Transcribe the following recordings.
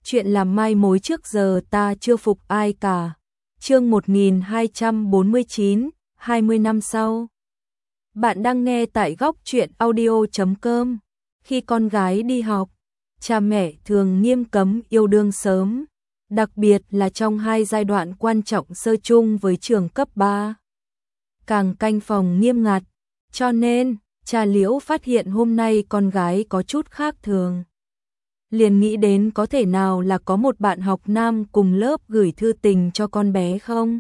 chuyện làm mai mối trước giờ ta chưa phục ai cả. Chương 1249, 20 năm sau. Bạn đang nghe tại góc truyện audio.com. Khi con gái đi học, cha mẹ thường nghiêm cấm yêu đương sớm, đặc biệt là trong hai giai đoạn quan trọng sơ chung với trường cấp 3. Càng canh phòng nghiêm ngặt, cho nên cha Liễu phát hiện hôm nay con gái có chút khác thường. Liền nghĩ đến có thể nào là có một bạn học nam cùng lớp gửi thư tình cho con bé không?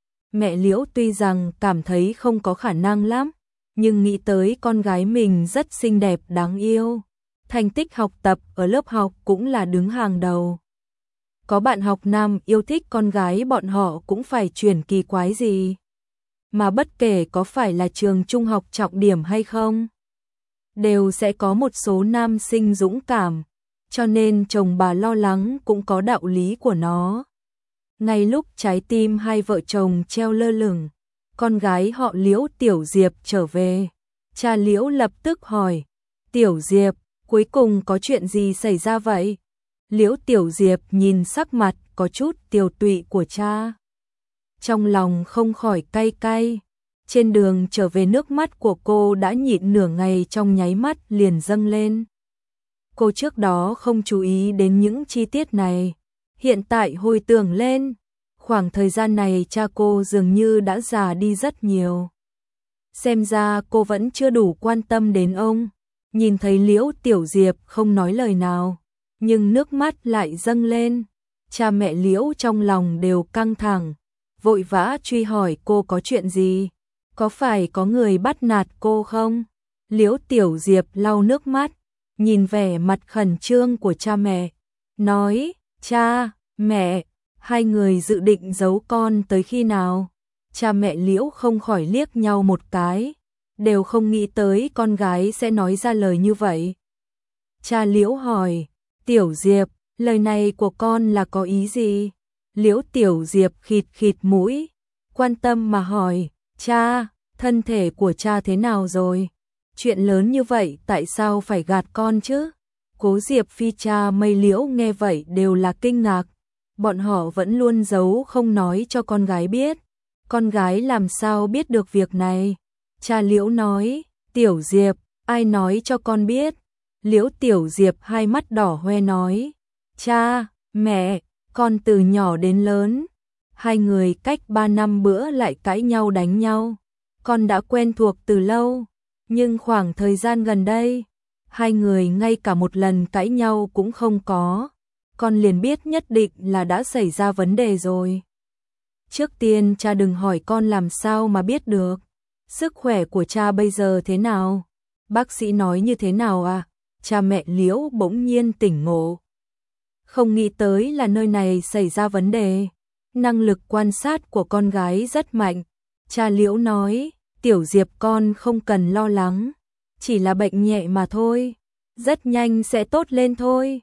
Mẹ Liễu tuy rằng cảm thấy không có khả năng lắm, nhưng nghĩ tới con gái mình rất xinh đẹp đáng yêu. Thành tích học tập ở lớp học cũng là đứng hàng đầu. Có bạn học nam yêu thích con gái bọn họ cũng phải chuyển kỳ quái gì. Mà bất kể có phải là trường trung học trọng điểm hay không, đều sẽ có một số nam sinh dũng cảm, cho nên chồng bà lo lắng cũng có đạo lý của nó. Ngay lúc trái tim hai vợ chồng treo lơ lửng, con gái họ Liễu Tiểu Diệp trở về. Cha Liễu lập tức hỏi, Tiểu Diệp, cuối cùng có chuyện gì xảy ra vậy? Liễu Tiểu Diệp nhìn sắc mặt có chút tiều tụy của cha, trong lòng không khỏi cay cay. Trên đường trở về nước mắt của cô đã nhịn nửa ngày trong nháy mắt liền dâng lên. Cô trước đó không chú ý đến những chi tiết này, hiện tại hồi tưởng lên, khoảng thời gian này cha cô dường như đã già đi rất nhiều. Xem ra cô vẫn chưa đủ quan tâm đến ông. Nhìn thấy Liễu Tiểu Diệp không nói lời nào, nhưng nước mắt lại dâng lên. Cha mẹ Liễu trong lòng đều căng thẳng, vội vã truy hỏi cô có chuyện gì, có phải có người bắt nạt cô không? Liễu Tiểu Diệp lau nước mắt, nhìn vẻ mặt khẩn trương của cha mẹ, nói, cha, mẹ, hai người dự định giấu con tới khi nào? Cha mẹ Liễu không khỏi liếc nhau một cái, đều không nghĩ tới con gái sẽ nói ra lời như vậy. Cha Liễu hỏi, Tiểu Diệp, lời này của con là có ý gì? Liễu Tiểu Diệp khịt khịt mũi, quan tâm mà hỏi, cha, thân thể của cha thế nào rồi? Chuyện lớn như vậy tại sao phải gạt con chứ? Cố Diệp Phi cha Mây Liễu nghe vậy đều là kinh ngạc. Bọn họ vẫn luôn giấu không nói cho con gái biết. Con gái làm sao biết được việc này? Cha Liễu nói, Tiểu Diệp, ai nói cho con biết? Liễu Tiểu Diệp hai mắt đỏ hoe nói, cha, mẹ, con từ nhỏ đến lớn, hai người cách 3 năm bữa lại cãi nhau đánh nhau. Con đã quen thuộc từ lâu, nhưng khoảng thời gian gần đây, hai người ngay cả một lần cãi nhau cũng không có. Con liền biết nhất định là đã xảy ra vấn đề rồi. Trước tiên cha đừng hỏi con làm sao mà biết được. Sức khỏe của cha bây giờ thế nào? Bác sĩ nói như thế nào à? Cha mẹ Liễu bỗng nhiên tỉnh ngộ. Không nghĩ tới là nơi này xảy ra vấn đề. Năng lực quan sát của con gái rất mạnh. Cha Liễu nói, Tiểu Diệp con không cần lo lắng. Chỉ là bệnh nhẹ mà thôi. Rất nhanh sẽ tốt lên thôi.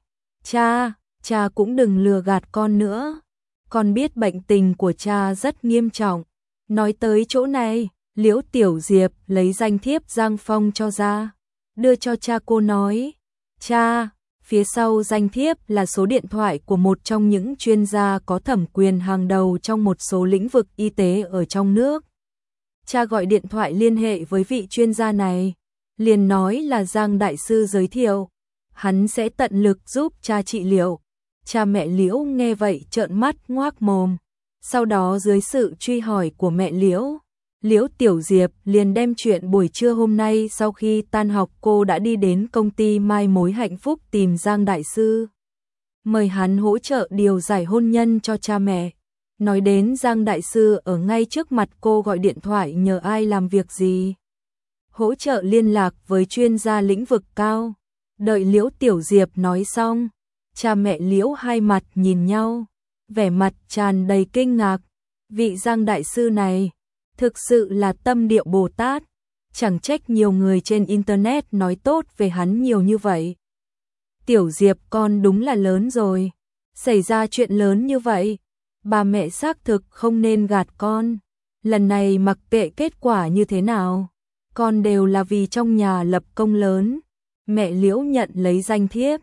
Cha cũng đừng lừa gạt con nữa. Con biết bệnh tình của cha rất nghiêm trọng. Nói tới chỗ này, Liễu Tiểu Diệp lấy danh thiếp Giang Phong cho ra, đưa cho cha cô nói, cha, phía sau danh thiếp là số điện thoại của một trong những chuyên gia có thẩm quyền hàng đầu trong một số lĩnh vực y tế ở trong nước. Cha gọi điện thoại liên hệ với vị chuyên gia này, liền nói là Giang đại sư giới thiệu, hắn sẽ tận lực giúp cha trị liệu. Cha mẹ Liễu nghe vậy trợn mắt ngoác mồm. Sau đó dưới sự truy hỏi của mẹ Liễu, Liễu Tiểu Diệp liền đem chuyện buổi trưa hôm nay sau khi tan học cô đã đi đến công ty Mai Mối Hạnh Phúc tìm Giang đại sư, mời hắn hỗ trợ điều giải hôn nhân cho cha mẹ. Nói đến Giang đại sư ở ngay trước mặt cô gọi điện thoại nhờ ai làm việc gì, hỗ trợ liên lạc với chuyên gia lĩnh vực cao. Đợi Liễu Tiểu Diệp nói xong, cha mẹ Liễu hai mặt nhìn nhau, vẻ mặt tràn đầy kinh ngạc. Vị Giang đại sư này thực sự là tâm địa Bồ Tát, chẳng trách nhiều người trên internet nói tốt về hắn nhiều như vậy. Tiểu Diệp con đúng là lớn rồi, xảy ra chuyện lớn như vậy, bà mẹ xác thực không nên gạt con. Lần này mặc kệ kết quả như thế nào, con đều là vì trong nhà lập công lớn. Mẹ Liễu nhận lấy danh thiếp,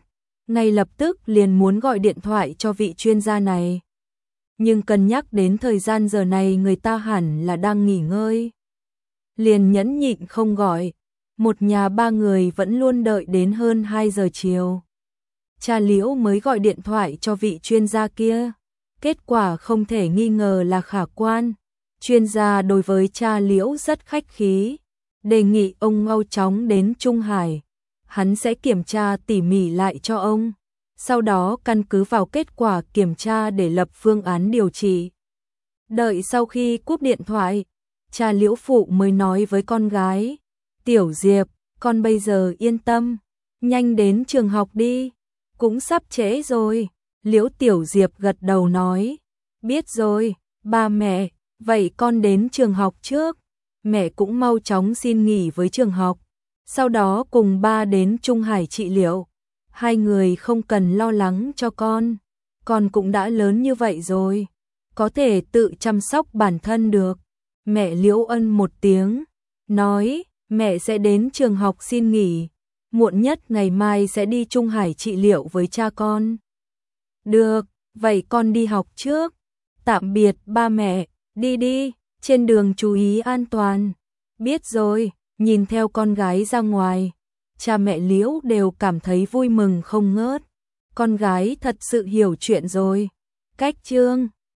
ngay lập tức liền muốn gọi điện thoại cho vị chuyên gia này. Nhưng cân nhắc đến thời gian giờ này người ta hẳn là đang nghỉ ngơi, liền nhẫn nhịn không gọi. Một nhà ba người vẫn luôn đợi đến hơn 2 giờ chiều. Cha Liễu mới gọi điện thoại cho vị chuyên gia kia. Kết quả không thể nghi ngờ là khả quan. Chuyên gia đối với cha Liễu rất khách khí, đề nghị ông mau chóng đến Trung Hải. Hắn sẽ kiểm tra tỉ mỉ lại cho ông, sau đó căn cứ vào kết quả kiểm tra để lập phương án điều trị. Đợi sau khi cúp điện thoại, cha Liễu phụ mới nói với con gái, Tiểu Diệp, con bây giờ yên tâm, nhanh đến trường học đi, cũng sắp trễ rồi. Liễu Tiểu Diệp gật đầu nói, biết rồi, ba mẹ, vậy con đến trường học trước, mẹ cũng mau chóng xin nghỉ với trường học, sau đó cùng ba đến Trung Hải trị liệu. Hai người không cần lo lắng cho con cũng đã lớn như vậy rồi, có thể tự chăm sóc bản thân được. Mẹ Liễu ân một tiếng, nói, mẹ sẽ đến trường học xin nghỉ, muộn nhất ngày mai sẽ đi Trung Hải trị liệu với cha con. Được, vậy con đi học trước. Tạm biệt ba mẹ, đi đi, trên đường chú ý an toàn. Biết rồi, nhìn theo con gái ra ngoài, cha mẹ Liễu đều cảm thấy vui mừng không ngớt. Con gái thật sự hiểu chuyện rồi. Cách chương